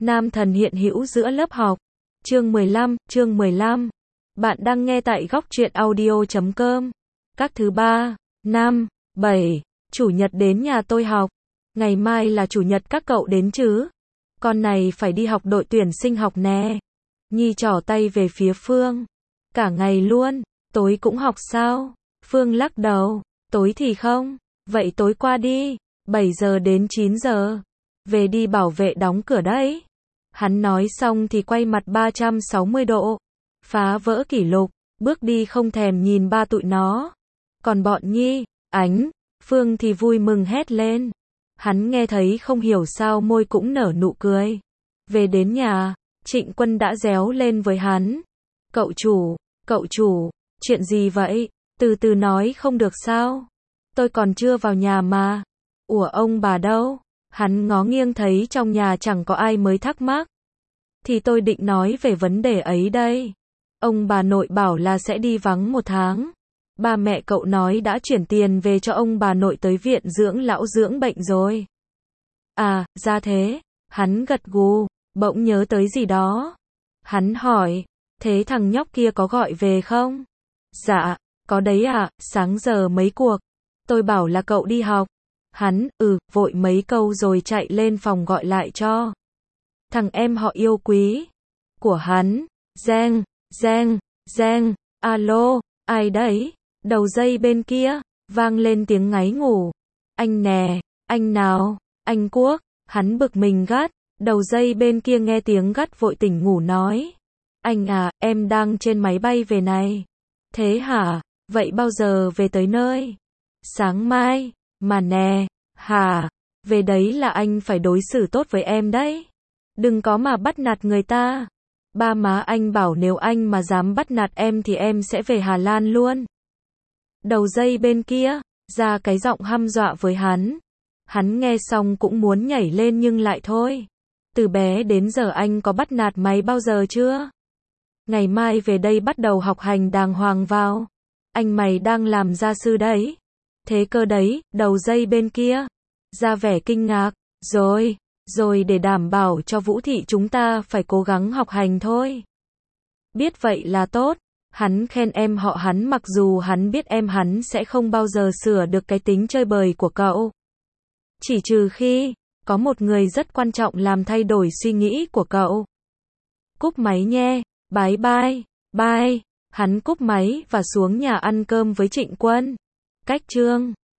Nam thần hiện hữu giữa lớp học. Chương 15. Bạn đang nghe tại góc truyện audio.com. Các thứ 3, 5, 7, chủ nhật đến nhà tôi học. Ngày mai là chủ nhật các cậu đến chứ? Con này phải đi học đội tuyển sinh học nè. Nhi trỏ tay về phía Phương. Cả ngày luôn, tối cũng học sao? Phương lắc đầu, tối thì không. Vậy tối qua đi, 7 giờ đến 9 giờ. Về đi bảo vệ đóng cửa đấy. Hắn nói xong thì quay mặt 360 độ. Phá vỡ kỷ lục, bước đi không thèm nhìn ba tụi nó. Còn bọn Nhi, Ánh, Phương thì vui mừng hét lên. Hắn nghe thấy không hiểu sao môi cũng nở nụ cười. Về đến nhà, Trịnh Quân đã réo lên với hắn. Cậu chủ, chuyện gì vậy? Từ từ nói không được sao? Tôi còn chưa vào nhà mà. Ủa ông bà đâu? Hắn ngó nghiêng thấy trong nhà chẳng có ai mới thắc mắc. Thì tôi định nói về vấn đề ấy đây. Ông bà nội bảo là sẽ đi vắng 1 tháng. Ba mẹ cậu nói đã chuyển tiền về cho ông bà nội tới viện dưỡng lão dưỡng bệnh rồi. À, ra thế. Hắn gật gù, bỗng nhớ tới gì đó. Hắn hỏi, thế thằng nhóc kia có gọi về không? Dạ, có đấy ạ, sáng giờ mấy cuộc. Tôi bảo là cậu đi học. Hắn, vội mấy câu rồi chạy lên phòng gọi lại cho thằng em họ yêu quý của hắn. Reng, alo, ai đấy? Đầu dây bên kia, vang lên tiếng ngáy ngủ. Anh nè, anh nào, anh Quốc. Hắn bực mình gắt, đầu dây bên kia nghe tiếng gắt vội tỉnh ngủ nói. Anh à, em đang trên máy bay về này. Thế hả, vậy bao giờ về tới nơi? Sáng mai, mà nè, hả, về đấy là anh phải đối xử tốt với em đấy. Đừng có mà bắt nạt người ta. Ba má anh bảo nếu anh mà dám bắt nạt em thì em sẽ về Hà Lan luôn. Đầu dây bên kia, ra cái giọng hăm dọa với hắn. Hắn nghe xong cũng muốn nhảy lên nhưng lại thôi. Từ bé đến giờ anh có bắt nạt mày bao giờ chưa? Ngày mai về đây bắt đầu học hành đàng hoàng vào. Anh mày đang làm gia sư đấy. Thế cơ đấy, đầu dây bên kia. Ra vẻ kinh ngạc. Rồi để đảm bảo cho Vũ Thị chúng ta phải cố gắng học hành thôi. Biết vậy là tốt. Hắn khen em họ hắn mặc dù hắn biết em hắn sẽ không bao giờ sửa được cái tính chơi bời của cậu. Chỉ trừ khi có một người rất quan trọng làm thay đổi suy nghĩ của cậu. Cúp máy nhé, bye. Hắn cúp máy và xuống nhà ăn cơm với Trịnh Quân. Cách chương